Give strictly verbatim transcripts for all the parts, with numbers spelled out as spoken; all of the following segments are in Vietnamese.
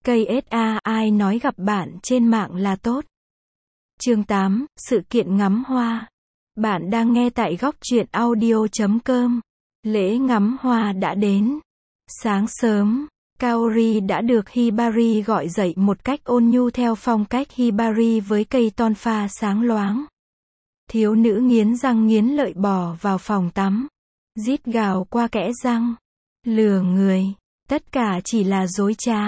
Cây ét a, ai nói gặp bạn trên mạng là tốt. Chương tám, sự kiện ngắm hoa. Bạn đang nghe tại góc truyện audio chấm com. Lễ ngắm hoa đã đến. Sáng sớm, Kaori đã được Hibari gọi dậy một cách ôn nhu theo phong cách Hibari với cây tonfa sáng loáng. Thiếu nữ nghiến răng nghiến lợi bò vào phòng tắm. Rít gào qua kẽ răng. Lừa người. Tất cả chỉ là dối trá.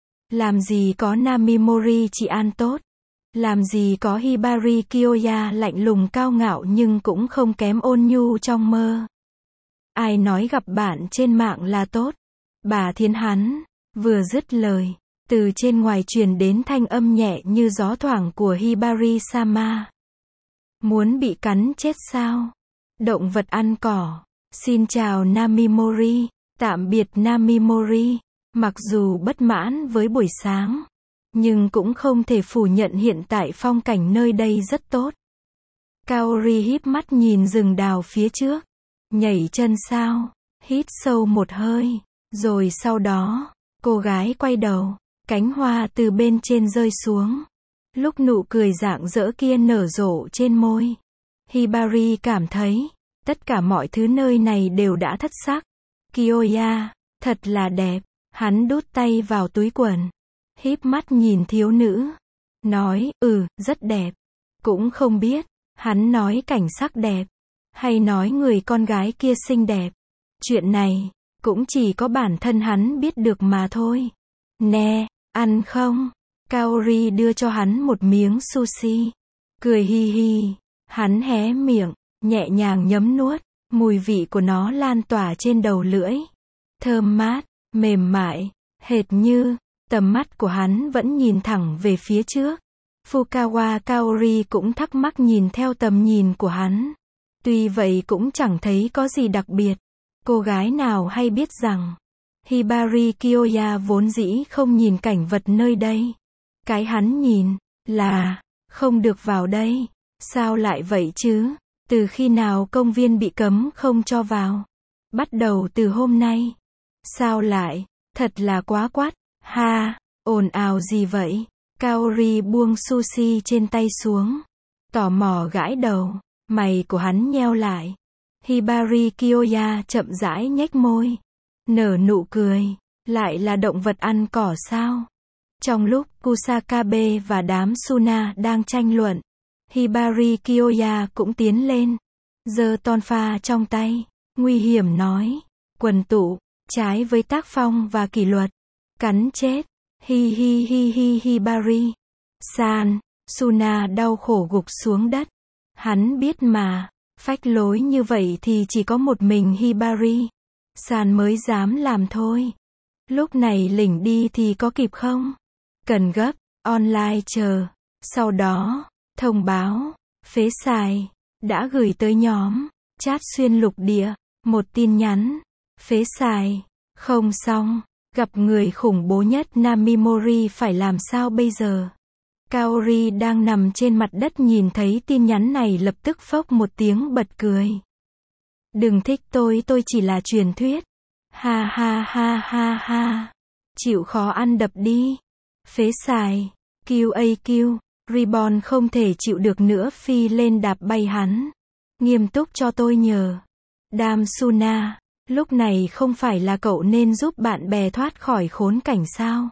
Làm gì có Namimori chị an tốt. Làm gì có Hibari Kyoya lạnh lùng cao ngạo nhưng cũng không kém ôn nhu trong mơ. Ai nói gặp bạn trên mạng là tốt. Bà Thiên hắn. Vừa dứt lời, từ trên ngoài truyền đến thanh âm nhẹ như gió thoảng của Hibari-sama. Muốn bị cắn chết sao? Động vật ăn cỏ. Xin chào Namimori. Tạm biệt Namimori. Mặc dù bất mãn với buổi sáng, nhưng cũng không thể phủ nhận hiện tại phong cảnh nơi đây rất tốt. Kaori híp mắt nhìn rừng đào phía trước. Nhảy chân sao? Hít sâu một hơi. Rồi sau đó, cô gái quay đầu. Cánh hoa từ bên trên rơi xuống. Lúc nụ cười rạng rỡ kia nở rộ trên môi, Hibari cảm thấy, tất cả mọi thứ nơi này đều đã thất sắc. Kyoya, thật là đẹp. Hắn đút tay vào túi quần. Híp mắt nhìn thiếu nữ. Nói, ừ, rất đẹp. Cũng không biết, hắn nói cảnh sắc đẹp. Hay nói người con gái kia xinh đẹp. Chuyện này, cũng chỉ có bản thân hắn biết được mà thôi. Nè, ăn không? Kaori đưa cho hắn một miếng sushi. Cười hi hi. Hắn hé miệng, nhẹ nhàng nhấm nuốt. Mùi vị của nó lan tỏa trên đầu lưỡi. Thơm mát, mềm mại, hệt như, tầm mắt của hắn vẫn nhìn thẳng về phía trước. Fukawa Kaori cũng thắc mắc nhìn theo tầm nhìn của hắn. Tuy vậy cũng chẳng thấy có gì đặc biệt. Cô gái nào hay biết rằng, Hibari Kyoya vốn dĩ không nhìn cảnh vật nơi đây. Cái hắn nhìn, là, không được vào đây. Sao lại vậy chứ? Từ khi nào công viên bị cấm không cho vào? Bắt đầu từ hôm nay. Sao lại? Thật là quá quát. Ha, ồn ào gì vậy? Kaori buông sushi trên tay xuống. Tò mò gãi đầu. Mày của hắn nheo lại. Hibari Kyoya chậm rãi nhếch môi. Nở nụ cười. Lại là động vật ăn cỏ sao? Trong lúc Kusakabe và đám Suna đang tranh luận, Hibari Kyoya cũng tiến lên. Giơ tonfa trong tay. Nguy hiểm nói. Quần tụ. Trái với tác phong và kỷ luật. Cắn chết. Hi hi hi hi Hibari. San. Suna đau khổ gục xuống đất. Hắn biết mà. Phách lối như vậy thì chỉ có một mình Hibari San mới dám làm thôi. Lúc này lỉnh đi thì có kịp không? Cần gấp. Online chờ. Sau đó, thông báo. Phế xài. Đã gửi tới nhóm. Chat xuyên lục địa. Một tin nhắn. Phế xài. Không xong. Gặp người khủng bố nhất Namimori phải làm sao bây giờ? Kaori đang nằm trên mặt đất nhìn thấy tin nhắn này lập tức phốc một tiếng bật cười. Đừng thích tôi, tôi chỉ là truyền thuyết. Ha ha ha ha ha. Chịu khó ăn đập đi. Phế xài. Q A Q. Ribbon không thể chịu được nữa phi lên đạp bay hắn. Nghiêm túc cho tôi nhờ. Đam Suna. Lúc này không phải là cậu nên giúp bạn bè thoát khỏi khốn cảnh sao?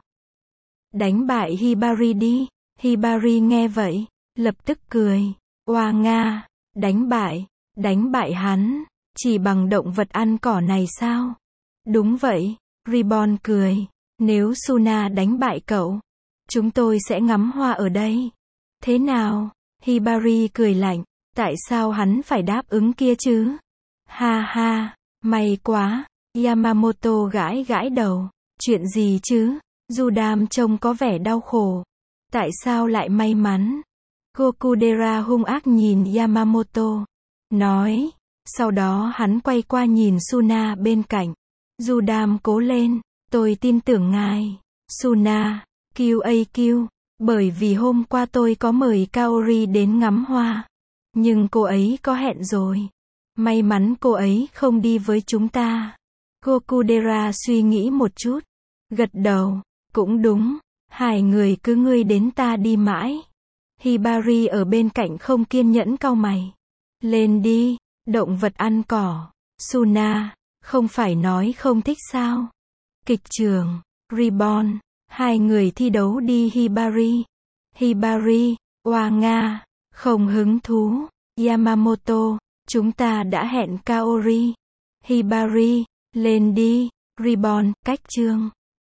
Đánh bại Hibari đi. Hibari nghe vậy, lập tức cười. Oa nga, đánh bại, đánh bại hắn, chỉ bằng động vật ăn cỏ này sao? Đúng vậy, Ribbon cười. Nếu Suna đánh bại cậu, chúng tôi sẽ ngắm hoa ở đây. Thế nào? Hibari cười lạnh. Tại sao hắn phải đáp ứng kia chứ? Ha ha, may quá. Yamamoto gãi gãi đầu. Chuyện gì chứ? Judam trông có vẻ đau khổ. Tại sao lại may mắn? Gokudera hung ác nhìn Yamamoto. Nói. Sau đó hắn quay qua nhìn Suna bên cạnh. Judam cố lên. Tôi tin tưởng ngài. Suna. Q A Q. Bởi vì hôm qua tôi có mời Kaori đến ngắm hoa. Nhưng cô ấy có hẹn rồi. May mắn cô ấy không đi với chúng ta. Gokudera suy nghĩ một chút. Gật đầu. Cũng đúng. Hai người cứ ngươi đến ta đi mãi. Hibari ở bên cạnh không kiên nhẫn cau mày. Lên đi, động vật ăn cỏ. Suna, không phải nói không thích sao? Kịch trường, Reborn, hai người thi đấu đi Hibari. Hibari, oa nga, không hứng thú. Yamamoto, chúng ta đã hẹn Kaori. Hibari, lên đi. Reborn, cách chương.